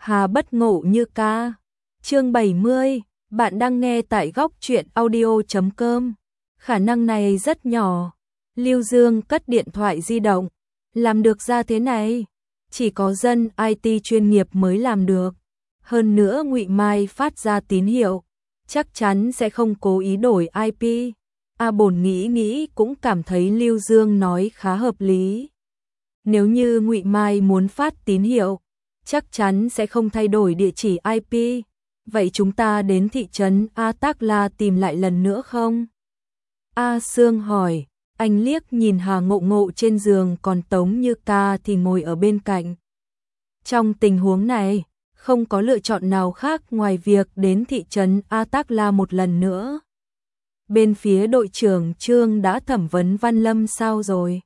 Hà bất ngộ như ca. Chương 70, bạn đang nghe tại góc truyện audio.com. Khả năng này rất nhỏ. Lưu Dương cất điện thoại di động. Làm được ra thế này, chỉ có dân IT chuyên nghiệp mới làm được. Hơn nữa Ngụy Mai phát ra tín hiệu, chắc chắn sẽ không cố ý đổi IP. Bổn nghĩ cũng cảm thấy Lưu Dương nói khá hợp lý. Nếu như Ngụy Mai muốn phát tín hiệu, chắc chắn sẽ không thay đổi địa chỉ IP. Vậy chúng ta đến thị trấn Atakla tìm lại lần nữa không? A Sương hỏi. Anh liếc nhìn Hà Ngộ Ngộ trên giường, còn Tống Như Ca thì ngồi ở bên cạnh. Trong tình huống này, không có lựa chọn nào khác ngoài việc đến thị trấn Atakla một lần nữa. Bên phía đội trưởng Trương đã thẩm vấn Văn Lâm sao rồi?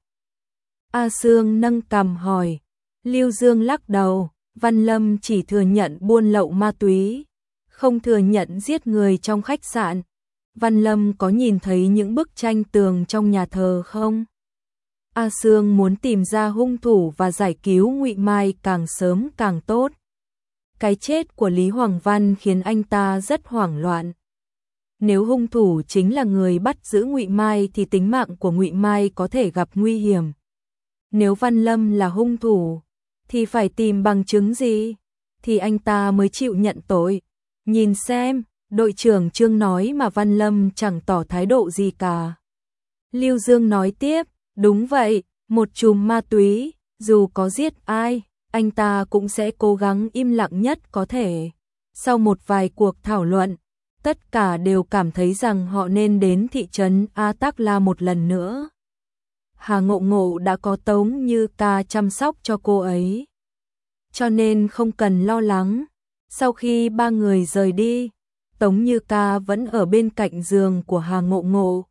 A Sương nâng cằm hỏi. Lưu Dương lắc đầu. Văn Lâm chỉ thừa nhận buôn lậu ma túy, không thừa nhận giết người trong khách sạn. Văn Lâm có nhìn thấy những bức tranh tường trong nhà thờ không? A Sương muốn tìm ra hung thủ và giải cứu Ngụy Mai càng sớm càng tốt. Cái chết của Lý Hoàng Văn khiến anh ta rất hoảng loạn. Nếu hung thủ chính là người bắt giữ Ngụy Mai thì tính mạng của Ngụy Mai có thể gặp nguy hiểm. Nếu Văn Lâm là hung thủ thì phải tìm bằng chứng gì thì anh ta mới chịu nhận tội. Nhìn xem, đội trưởng Trương nói mà Văn Lâm chẳng tỏ thái độ gì cả. Lưu Dương nói tiếp, đúng vậy, một chùm ma túy, dù có giết ai, anh ta cũng sẽ cố gắng im lặng nhất có thể. Sau một vài cuộc thảo luận, tất cả đều cảm thấy rằng họ nên đến thị trấn Atakla một lần nữa. Hà Ngộ Ngộ đã có Tống Như Ca chăm sóc cho cô ấy, cho nên không cần lo lắng. Sau khi ba người rời đi, Tống Như Ca vẫn ở bên cạnh giường của Hà Ngộ Ngộ.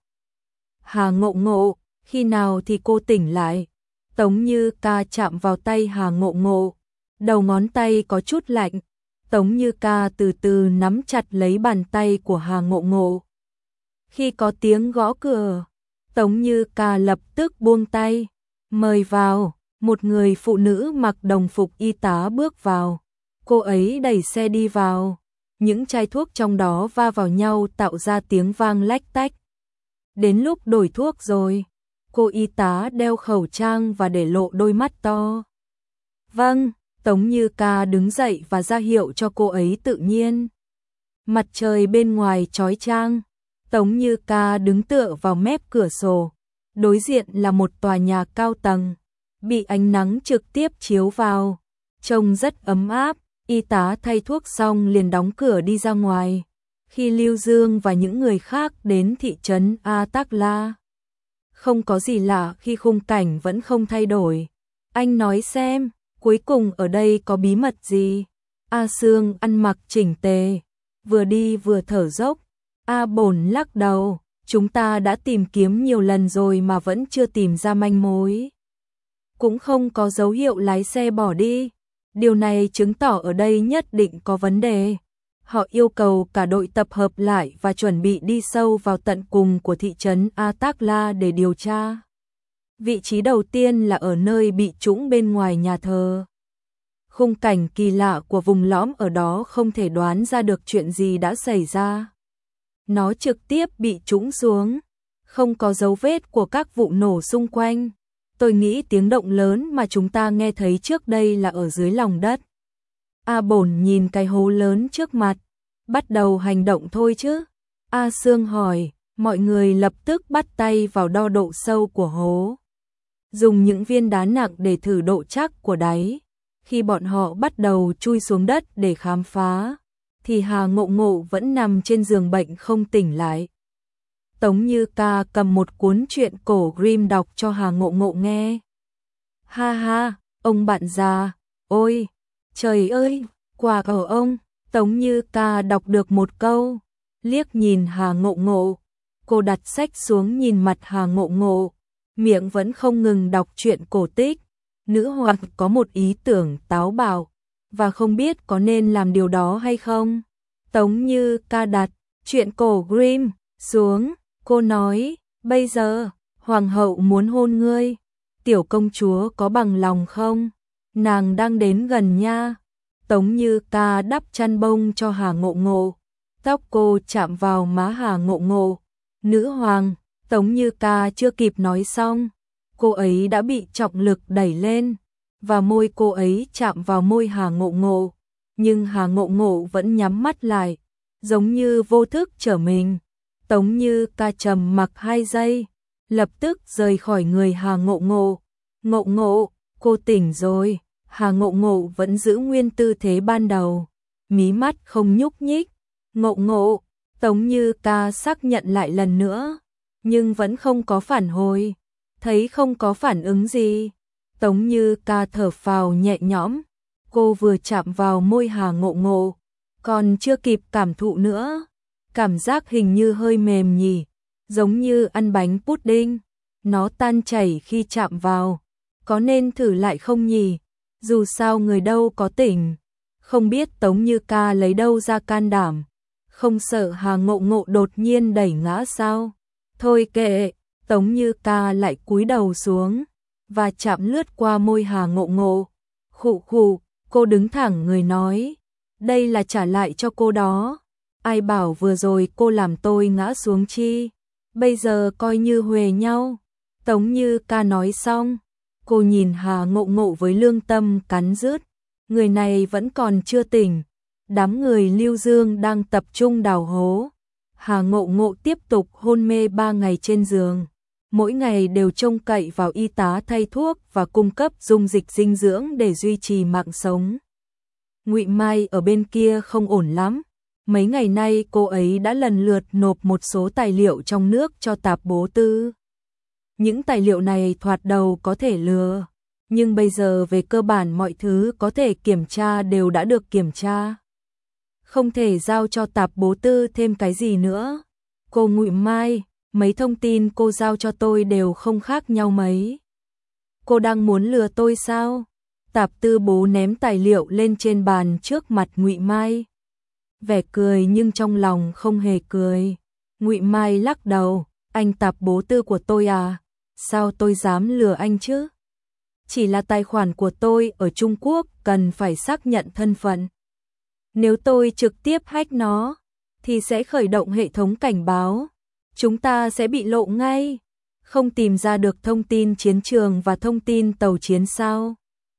Hà Ngộ Ngộ, khi nào thì cô tỉnh lại? Tống Như Ca chạm vào tay Hà Ngộ Ngộ, đầu ngón tay có chút lạnh. Tống Như Ca từ từ nắm chặt lấy bàn tay của Hà Ngộ Ngộ. Khi có tiếng gõ cửa, Tống Như Ca lập tức buông tay. Mời vào. Một người phụ nữ mặc đồng phục y tá bước vào. Cô ấy đẩy xe đi vào. Những chai thuốc trong đó va vào nhau tạo ra tiếng vang lách tách. Đến lúc đổi thuốc rồi. Cô y tá đeo khẩu trang và để lộ đôi mắt to. Vâng, Tống Như Ca đứng dậy và ra hiệu cho cô ấy tự nhiên. Mặt trời bên ngoài chói chang. Tống Như Ca đứng tựa vào mép cửa sổ. Đối diện là một tòa nhà cao tầng, bị ánh nắng trực tiếp chiếu vào, trông rất ấm áp. Y tá thay thuốc xong liền đóng cửa đi ra ngoài. Khi Lưu Dương và những người khác đến thị trấn Atakla, không có gì lạ khi khung cảnh vẫn không thay đổi. Anh nói xem, cuối cùng ở đây có bí mật gì? A Sương ăn mặc chỉnh tề, vừa đi vừa thở dốc. Bổn lắc đầu, chúng ta đã tìm kiếm nhiều lần rồi mà vẫn chưa tìm ra manh mối. Cũng không có dấu hiệu lái xe bỏ đi. Điều này chứng tỏ ở đây nhất định có vấn đề. Họ yêu cầu cả đội tập hợp lại và chuẩn bị đi sâu vào tận cùng của thị trấn Atakla để điều tra. Vị trí đầu tiên là ở nơi bị trũng bên ngoài nhà thờ. Khung cảnh kỳ lạ của vùng lõm ở đó không thể đoán ra được chuyện gì đã xảy ra. Nó trực tiếp bị trũng xuống, không có dấu vết của các vụ nổ xung quanh. Tôi nghĩ tiếng động lớn mà chúng ta nghe thấy trước đây là ở dưới lòng đất. Bổn nhìn cái hố lớn trước mặt, bắt đầu hành động thôi chứ? A Sương hỏi. Mọi người lập tức bắt tay vào đo độ sâu của hố, dùng những viên đá nặng để thử độ chắc của đáy. Khi bọn họ bắt đầu chui xuống đất để khám phá, thì Hà Ngộ Ngộ vẫn nằm trên giường bệnh không tỉnh lại. Tống Như Ca cầm một cuốn truyện cổ Grimm đọc cho Hà Ngộ Ngộ nghe. Ha ha, ông bạn già, ôi, trời ơi, quà của ông. Tống Như Ca đọc được một câu, liếc nhìn Hà Ngộ Ngộ. Cô đặt sách xuống nhìn mặt Hà Ngộ Ngộ, miệng vẫn không ngừng đọc truyện cổ tích. Nữ hoàng có một ý tưởng táo bạo, và không biết có nên làm điều đó hay không. Tống Như Ca đặt truyện cổ Grimm xuống. Cô nói, bây giờ, hoàng hậu muốn hôn ngươi. Tiểu công chúa có bằng lòng không? Nàng đang đến gần nha. Tống Như Ca đắp chăn bông cho Hà Ngộ Ngộ, tóc cô chạm vào má Hà Ngộ Ngộ. Nữ hoàng, Tống Như Ca chưa kịp nói xong, cô ấy đã bị trọng lực đẩy lên, và môi cô ấy chạm vào môi Hà Ngộ Ngộ, nhưng Hà Ngộ Ngộ vẫn nhắm mắt lại, giống như vô thức trở mình. Tống Như Ca trầm mặc 2 giây, lập tức rời khỏi người Hà Ngộ Ngộ. Ngộ Ngộ, cô tỉnh rồi. Hà Ngộ Ngộ vẫn giữ nguyên tư thế ban đầu, mí mắt không nhúc nhích. Ngộ Ngộ, Tống Như Ca xác nhận lại lần nữa, nhưng vẫn không có phản hồi. Thấy không có phản ứng gì, Tống Như Ca thở phào nhẹ nhõm. Cô vừa chạm vào môi Hà Ngộ Ngộ, còn chưa kịp cảm thụ nữa. Cảm giác hình như hơi mềm nhỉ, giống như ăn bánh pudding, nó tan chảy khi chạm vào. Có nên thử lại không nhỉ? Dù sao người đâu có tỉnh. Không biết Tống Như Ca lấy đâu ra can đảm. Không sợ Hà Ngộ Ngộ đột nhiên đẩy ngã sao? Thôi kệ, Tống Như Ca lại cúi đầu xuống và chạm lướt qua môi Hà Ngộ Ngộ. Khụ khụ, cô đứng thẳng người nói, đây là trả lại cho cô đó. Ai bảo vừa rồi cô làm tôi ngã xuống chi? Bây giờ coi như huề nhau. Tống Như Ca nói xong, cô nhìn Hà Ngộ Ngộ với lương tâm cắn rứt. Người này vẫn còn chưa tỉnh. Đám người Lưu Dương đang tập trung đào hố. Hà Ngộ Ngộ tiếp tục hôn mê 3 ngày trên giường. Mỗi ngày đều trông cậy vào y tá thay thuốc và cung cấp dung dịch dinh dưỡng để duy trì mạng sống. Ngụy Mai ở bên kia không ổn lắm. Mấy ngày nay cô ấy đã lần lượt nộp một số tài liệu trong nước cho tạp bố tư. Những tài liệu này thoạt đầu có thể lừa, nhưng bây giờ về cơ bản mọi thứ có thể kiểm tra đều đã được kiểm tra. Không thể giao cho tạp bố tư thêm cái gì nữa. Cô Ngụy Mai, mấy thông tin cô giao cho tôi đều không khác nhau mấy. Cô đang muốn lừa tôi sao? Tạp tư bố ném tài liệu lên trên bàn trước mặt Ngụy Mai. Vẻ cười nhưng trong lòng không hề cười. Ngụy Mai lắc đầu, anh tạp bố tư của tôi à? Sao tôi dám lừa anh chứ? Chỉ là tài khoản của tôi ở Trung Quốc cần phải xác nhận thân phận. Nếu tôi trực tiếp hack nó, thì sẽ khởi động hệ thống cảnh báo. Chúng ta sẽ bị lộ ngay. Không tìm ra được thông tin chiến trường và thông tin tàu chiến sao?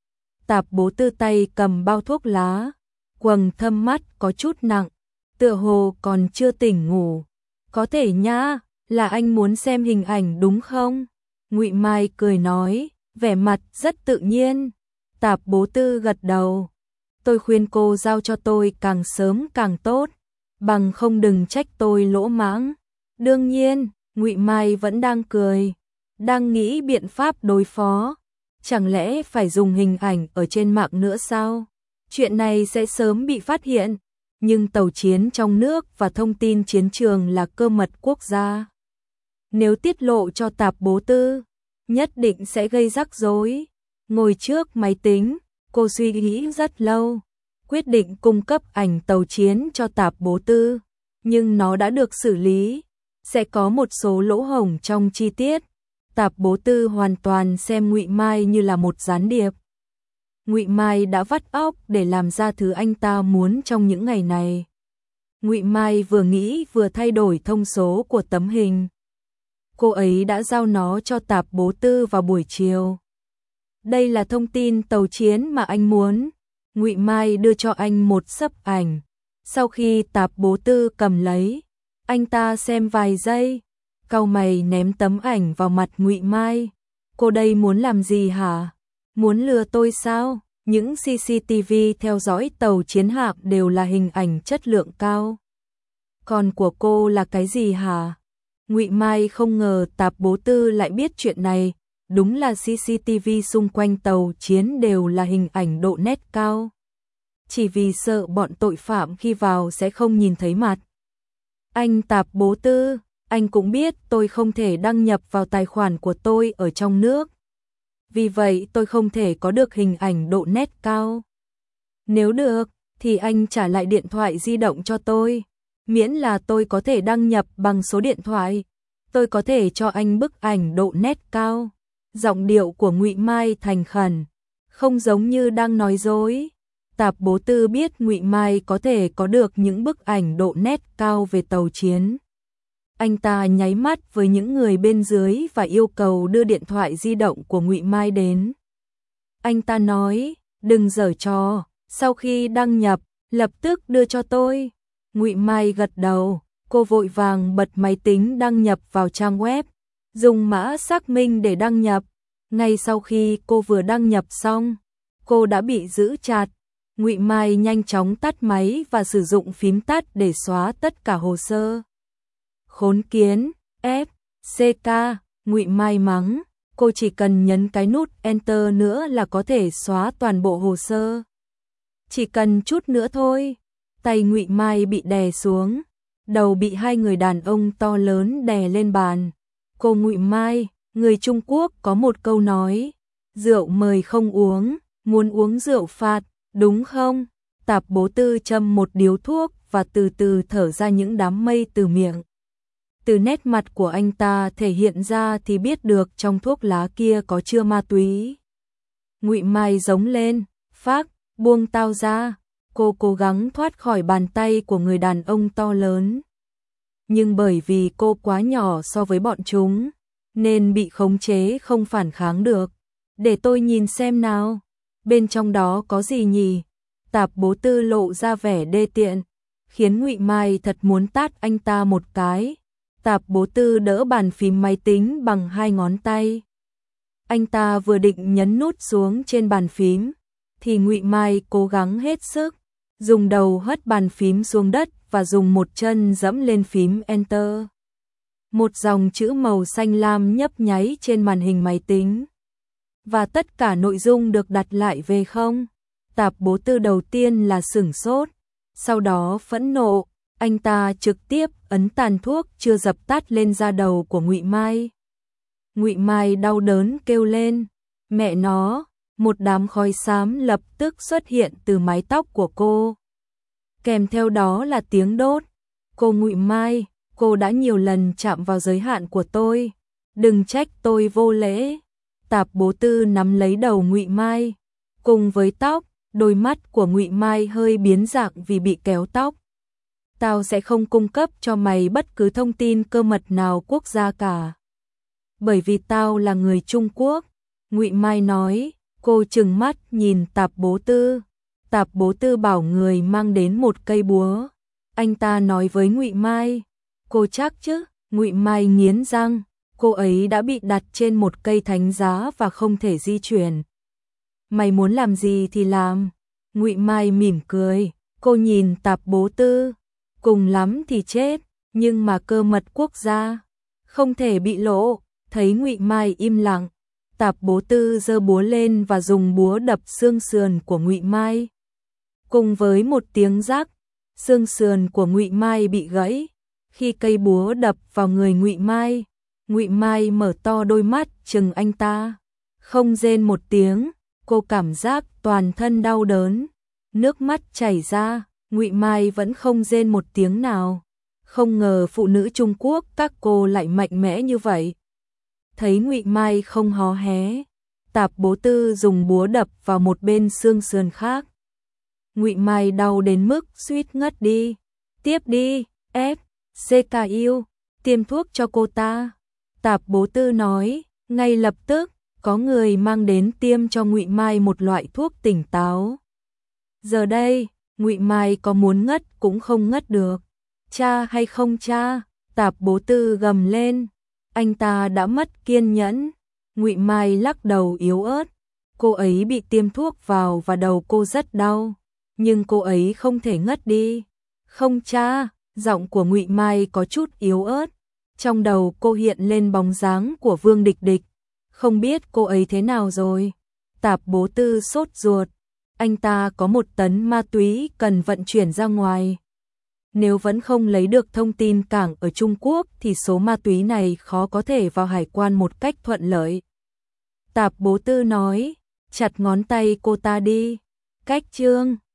Tạp bố tư tay cầm bao thuốc lá, quầng thâm mắt có chút nặng, tựa hồ còn chưa tỉnh ngủ. Có thể nhá, là anh muốn xem hình ảnh đúng không? Ngụy Mai cười nói, vẻ mặt rất tự nhiên. Tạp bố tư gật đầu. Tôi khuyên cô giao cho tôi càng sớm càng tốt, bằng không đừng trách tôi lỗ mãng. Đương nhiên, Ngụy Mai vẫn đang cười, đang nghĩ biện pháp đối phó. Chẳng lẽ phải dùng hình ảnh ở trên mạng nữa sao? Chuyện này sẽ sớm bị phát hiện, nhưng tàu chiến trong nước và thông tin chiến trường là cơ mật quốc gia. Nếu tiết lộ cho tạp bố tư, nhất định sẽ gây rắc rối. Ngồi trước máy tính, cô suy nghĩ rất lâu, quyết định cung cấp ảnh tàu chiến cho tạp bố tư, nhưng nó đã được xử lý, sẽ có một số lỗ hổng trong chi tiết. Tạp bố tư hoàn toàn xem Ngụy Mai như là một gián điệp. Ngụy Mai đã vắt óc để làm ra thứ anh ta muốn trong những ngày này. Ngụy Mai vừa nghĩ vừa thay đổi thông số của tấm hình. Cô ấy đã giao nó cho tạp bố tư vào buổi chiều. Đây là thông tin tàu chiến mà anh muốn. Ngụy Mai đưa cho anh một xấp ảnh. Sau khi tạp bố tư cầm lấy, anh ta xem vài giây, cau mày ném tấm ảnh vào mặt Ngụy Mai. Cô đây muốn làm gì hả? Muốn lừa tôi sao? Những CCTV theo dõi tàu chiến hạm đều là hình ảnh chất lượng cao. Còn của cô là cái gì hả? Ngụy Mai không ngờ tạp bố tư lại biết chuyện này. Đúng là CCTV xung quanh tàu chiến đều là hình ảnh độ nét cao. Chỉ vì sợ bọn tội phạm khi vào sẽ không nhìn thấy mặt. Anh tạp bố tư, anh cũng biết tôi không thể đăng nhập vào tài khoản của tôi ở trong nước. Vì vậy tôi không thể có được hình ảnh độ nét cao. Nếu được, thì anh trả lại điện thoại di động cho tôi. Miễn là tôi có thể đăng nhập bằng số điện thoại, tôi có thể cho anh bức ảnh độ nét cao. Giọng điệu của Ngụy Mai thành khẩn, không giống như đang nói dối. Tạp Bố Tư biết Ngụy Mai có thể có được những bức ảnh độ nét cao về tàu chiến. Anh ta nháy mắt với những người bên dưới và yêu cầu đưa điện thoại di động của Ngụy Mai đến. Anh ta nói, đừng giở trò, sau khi đăng nhập, lập tức đưa cho tôi. Ngụy Mai gật đầu, cô vội vàng bật máy tính đăng nhập vào trang web, dùng mã xác minh để đăng nhập. Ngay sau khi cô vừa đăng nhập xong, cô đã bị giữ chặt. Ngụy Mai nhanh chóng tắt máy và sử dụng phím tắt để xóa tất cả hồ sơ. Khốn kiến, CK, Ngụy Mai mắng, cô chỉ cần nhấn cái nút Enter nữa là có thể xóa toàn bộ hồ sơ. Chỉ cần chút nữa thôi. Tay Ngụy Mai bị đè xuống, đầu bị hai người đàn ông to lớn đè lên bàn. Cô Ngụy Mai, người Trung Quốc có một câu nói, rượu mời không uống, muốn uống rượu phạt, đúng không? Tạp Bố Tư châm một điếu thuốc và từ từ thở ra những đám mây từ miệng. Từ nét mặt của anh ta thể hiện ra thì biết được trong thuốc lá kia có chứa ma túy. Ngụy Mai giống lên, phác, buông tao ra. Cô cố gắng thoát khỏi bàn tay của người đàn ông to lớn. Nhưng bởi vì cô quá nhỏ so với bọn chúng, nên bị khống chế không phản kháng được. Để tôi nhìn xem nào, bên trong đó có gì nhỉ? Tạp Bố Tư lộ ra vẻ đê tiện, khiến Ngụy Mai thật muốn tát anh ta một cái. Tạp Bố Tư đỡ bàn phím máy tính bằng hai ngón tay. Anh ta vừa định nhấn nút xuống trên bàn phím, thì Ngụy Mai cố gắng hết sức, dùng đầu hất bàn phím xuống đất và dùng một chân dẫm lên phím Enter. Một dòng chữ màu xanh lam nhấp nháy trên màn hình máy tính. Và tất cả nội dung được đặt lại về không. Tạp Bố Tư đầu tiên là sửng sốt, sau đó phẫn nộ, anh ta trực tiếp ấn tàn thuốc chưa dập tắt lên da đầu của Ngụy Mai. Ngụy Mai đau đớn kêu lên, mẹ nó, một đám khói xám lập tức xuất hiện từ mái tóc của cô. Kèm theo đó là tiếng đốt. Cô Ngụy Mai, cô đã nhiều lần chạm vào giới hạn của tôi, đừng trách tôi vô lễ. Tạp Bố Tư nắm lấy đầu Ngụy Mai, cùng với tóc, đôi mắt của Ngụy Mai hơi biến dạng vì bị kéo tóc. Tao sẽ không cung cấp cho mày bất cứ thông tin cơ mật nào quốc gia cả. Bởi vì tao là người Trung Quốc, Ngụy Mai nói. Cô trừng mắt nhìn Tạp Bố Tư. Tạp Bố Tư bảo người mang đến một cây búa. Anh ta nói với Ngụy Mai, cô chắc chứ? Ngụy Mai nghiến răng, cô ấy đã bị đặt trên một cây thánh giá và không thể di chuyển. Mày muốn làm gì thì làm. Ngụy Mai mỉm cười, cô nhìn Tạp Bố Tư, cùng lắm thì chết, nhưng mà cơ mật quốc gia không thể bị lộ. Thấy Ngụy Mai im lặng, Tạp Bố Tư giơ búa lên và dùng búa đập xương sườn của Ngụy Mai. Cùng với một tiếng rắc, xương sườn của Ngụy Mai bị gãy. Khi cây búa đập vào người Ngụy Mai mở to đôi mắt trừng anh ta, không rên một tiếng. Cô cảm giác toàn thân đau đớn, nước mắt chảy ra. Ngụy Mai vẫn không rên một tiếng nào. Không ngờ phụ nữ Trung Quốc các cô lại mạnh mẽ như vậy. Thấy Ngụy Mai không hó hé, Tạp Bố Tư dùng búa đập vào một bên xương sườn khác. Ngụy Mai đau đến mức suýt ngất đi. Tiếp đi, CKU, tiêm thuốc cho cô ta. Tạp Bố Tư nói. Ngay lập tức, có người mang đến tiêm cho Ngụy Mai một loại thuốc tỉnh táo. Giờ đây, Ngụy Mai có muốn ngất cũng không ngất được. Cha hay không cha? Tạp Bố Tư gầm lên. Anh ta đã mất kiên nhẫn. Ngụy Mai lắc đầu yếu ớt. Cô ấy bị tiêm thuốc vào và đầu cô rất đau, nhưng cô ấy không thể ngất đi. Không cha, giọng của Ngụy Mai có chút yếu ớt. Trong đầu cô hiện lên bóng dáng của Vương Địch Địch. Không biết cô ấy thế nào rồi. Tạp Bố Tư sốt ruột. Anh ta có 1 tấn ma túy cần vận chuyển ra ngoài. Nếu vẫn không lấy được thông tin cảng ở Trung Quốc thì số ma túy này khó có thể vào hải quan một cách thuận lợi. Tạp Bố Tư nói, chặt ngón tay cô ta đi. Cách chương